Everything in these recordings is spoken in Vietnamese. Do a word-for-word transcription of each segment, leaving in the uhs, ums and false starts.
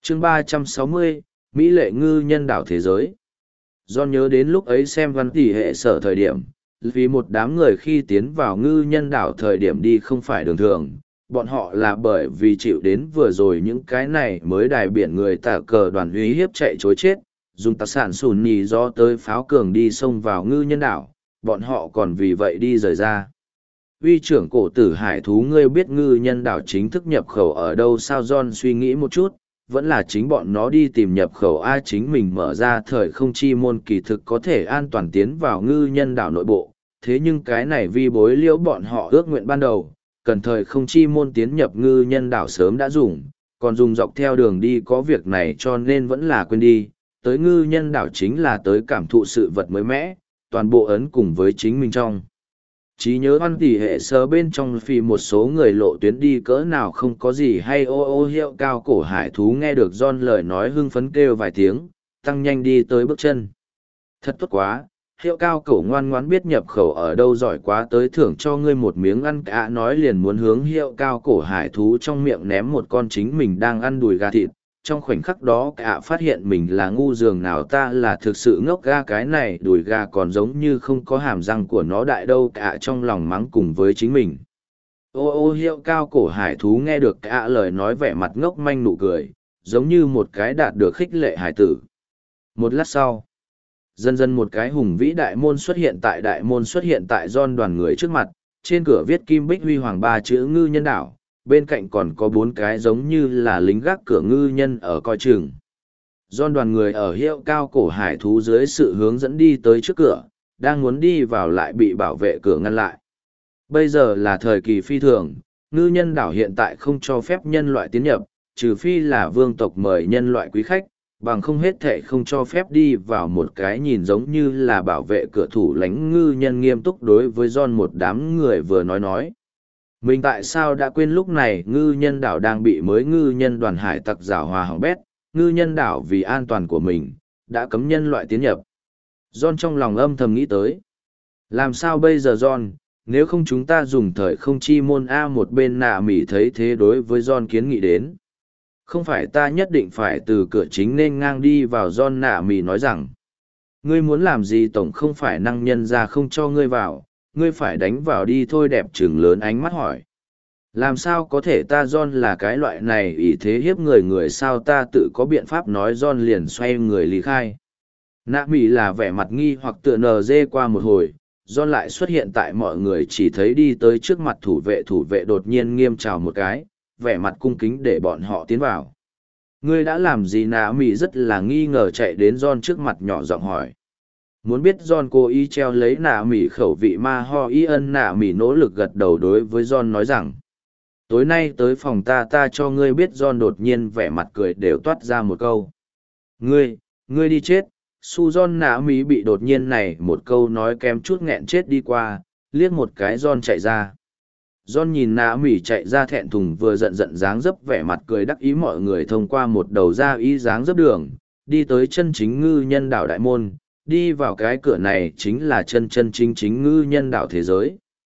chương ba trăm sáu mươi, Mỹ lệ ngư nhân đảo thế giới. Do nhớ đến lúc ấy xem văn tỷ hệ sở thời điểm, vì một đám người khi tiến vào ngư nhân đảo thời điểm đi không phải đường thường, bọn họ là bởi vì chịu đến vừa rồi những cái này mới đài biển người tả cờ đoàn uy hiếp chạy chối chết, dùng tạc sản sùn nhì do tới pháo cường đi xông vào ngư nhân đảo, bọn họ còn vì vậy đi rời ra. Uy trưởng cổ tử hải thú ngươi biết ngư nhân đảo chính thức nhập khẩu ở đâu sao? John suy nghĩ một chút, vẫn là chính bọn nó đi tìm nhập khẩu a, chính mình mở ra thời không chi môn kỳ thực có thể an toàn tiến vào ngư nhân đảo nội bộ, thế nhưng cái này vi bối liễu bọn họ ước nguyện ban đầu, cần thời không chi môn tiến nhập ngư nhân đảo sớm đã dùng, còn dùng dọc theo đường đi có việc này cho nên vẫn là quên đi, tới ngư nhân đảo chính là tới cảm thụ sự vật mới mẻ, toàn bộ ấn cùng với chính mình trong. Trí nhớ văn tỷ hệ sơ bên trong vì một số người lộ tuyến đi cỡ nào không có gì hay ô ô hiệu cao cổ hải thú nghe được John lời nói hưng phấn kêu vài tiếng, tăng nhanh đi tới bước chân. Thật tốt quá, hiệu cao cổ ngoan ngoãn biết nhập khẩu ở đâu giỏi quá, tới thưởng cho ngươi một miếng ăn cả, nói liền muốn hướng hiệu cao cổ hải thú trong miệng ném một con chính mình đang ăn đùi gà thịt. Trong khoảnh khắc đó cả phát hiện mình là ngu dường nào, ta là thực sự ngốc ga, cái này đùi gà còn giống như không có hàm răng của nó đại đâu, cả trong lòng mắng cùng với chính mình. Ô ô hiệu cao cổ hải thú nghe được cả lời nói vẻ mặt ngốc manh nụ cười, giống như một cái đạt được khích lệ hải tử. Một lát sau, dần dần một cái hùng vĩ đại môn xuất hiện tại đại môn xuất hiện tại John đoàn người trước mặt, trên cửa viết kim bích huy hoàng ba chữ ngư nhân đảo. Bên cạnh còn có bốn cái giống như là lính gác cửa ngư nhân ở coi chừng. John đoàn người ở hiệu cao cổ hải thú dưới sự hướng dẫn đi tới trước cửa, đang muốn đi vào lại bị bảo vệ cửa ngăn lại. Bây giờ là thời kỳ phi thường, ngư nhân đảo hiện tại không cho phép nhân loại tiến nhập, trừ phi là vương tộc mời nhân loại quý khách, bằng không hết thể không cho phép đi vào. Một cái nhìn giống như là bảo vệ cửa thủ lãnh ngư nhân nghiêm túc đối với John một đám người vừa nói nói. Mình tại sao đã quên lúc này ngư nhân đảo đang bị mới ngư nhân đoàn hải tặc giảo hòa hỏng bét, ngư nhân đảo vì an toàn của mình, đã cấm nhân loại tiến nhập. John trong lòng âm thầm nghĩ tới. Làm sao bây giờ John, nếu không chúng ta dùng thời không chi môn A, một bên nạ mỉ thấy thế đối với John kiến nghị đến. Không phải ta nhất định phải từ cửa chính nên ngang đi vào, John nạ mỉ nói rằng. Ngươi muốn làm gì tổng không phải năng nhân ra không cho ngươi vào. Ngươi phải đánh vào đi thôi, đẹp trừng lớn ánh mắt hỏi. Làm sao có thể, ta John là cái loại này ý thế hiếp người người sao, ta tự có biện pháp, nói John liền xoay người lý khai. Nạ mỉ là vẻ mặt nghi hoặc tựa nờ dê qua một hồi, John lại xuất hiện tại mọi người chỉ thấy đi tới trước mặt thủ vệ, thủ vệ đột nhiên nghiêm chào một cái, vẻ mặt cung kính để bọn họ tiến vào. Ngươi đã làm gì? Nạ mỉ rất là nghi ngờ chạy đến John trước mặt nhỏ giọng hỏi. Muốn biết John cố ý treo lấy nạ mỉ khẩu vị ma ho y ân, nạ mỉ nỗ lực gật đầu đối với John nói rằng. Tối nay tới phòng ta ta cho ngươi biết. John đột nhiên vẻ mặt cười đều toát ra một câu. Ngươi, ngươi đi chết. Su John nạ mỉ bị đột nhiên này một câu nói kém chút nghẹn chết đi qua, liếc một cái John chạy ra. John nhìn nạ mỉ chạy ra thẹn thùng vừa giận giận dáng dấp vẻ mặt cười đắc ý, mọi người thông qua một đầu ra ý dáng dấp đường, đi tới chân chính ngư nhân đảo đại môn. Đi vào cái cửa này chính là chân chân chính chính ngư nhân đảo thế giới.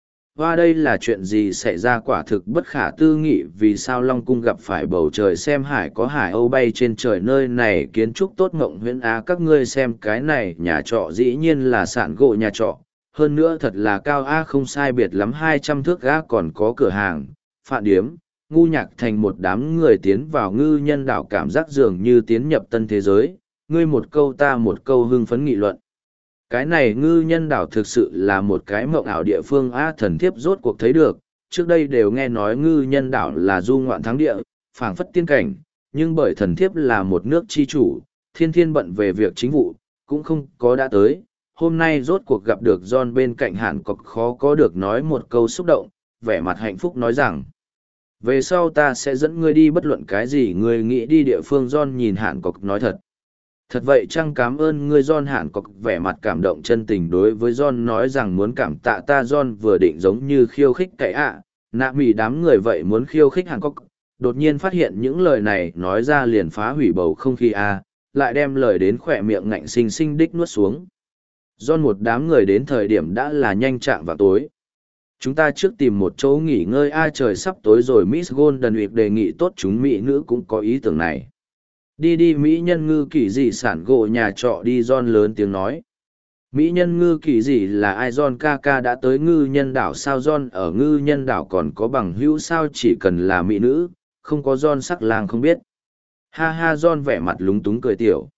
Và đây là chuyện gì xảy ra, quả thực bất khả tư nghị, vì sao Long Cung gặp phải bầu trời xem hải có hải âu bay trên trời, nơi này kiến trúc tốt mộng huyễn á. Các ngươi xem cái này nhà trọ dĩ nhiên là sạn gỗ nhà trọ, hơn nữa thật là cao a, không sai biệt lắm hai trăm thước á, còn có cửa hàng, phạn điếm, ngu nhạc thành. Một đám người tiến vào ngư nhân đảo cảm giác dường như tiến nhập tân thế giới. Ngươi một câu ta một câu hưng phấn nghị luận. Cái này ngư nhân đảo thực sự là một cái mộng ảo địa phương a, thần thiếp rốt cuộc thấy được. Trước đây đều nghe nói ngư nhân đảo là du ngoạn thắng địa, phảng phất tiên cảnh, nhưng bởi thần thiếp là một nước chi chủ, thiên thiên bận về việc chính vụ, cũng không có đã tới. Hôm nay rốt cuộc gặp được John bên cạnh Hàn Cốc, khó có được nói một câu xúc động, vẻ mặt hạnh phúc nói rằng. Về sau ta sẽ dẫn ngươi đi bất luận cái gì ngươi nghĩ đi địa phương. John nhìn Hàn Cốc nói thật. Thật vậy chăng, cảm ơn ngươi John. Hàn Cốc vẻ mặt cảm động chân tình đối với John nói rằng muốn cảm tạ ta. John vừa định giống như khiêu khích cậy ạ, nạ mỉ đám người vậy muốn khiêu khích Hàn Cốc, đột nhiên phát hiện những lời này nói ra liền phá hủy bầu không khí a, lại đem lời đến khỏe miệng ngạnh xinh xinh đích nuốt xuống. John một đám người đến thời điểm đã là nhanh trạng vào tối. Chúng ta trước tìm một chỗ nghỉ ngơi a, trời sắp tối rồi. Miss Golden Week đề nghị tốt, chúng mỹ nữ cũng có ý tưởng này. Đi đi Mỹ nhân ngư kỳ dị sản gỗ nhà trọ đi John lớn tiếng nói. Mỹ nhân ngư kỳ dị là ai? John ca ca đã tới ngư nhân đảo sao? John ở ngư nhân đảo còn có bằng hữu sao? Chỉ cần là mỹ nữ, không có John sắc lang không biết. Ha ha, John vẻ mặt lúng túng cười tiểu.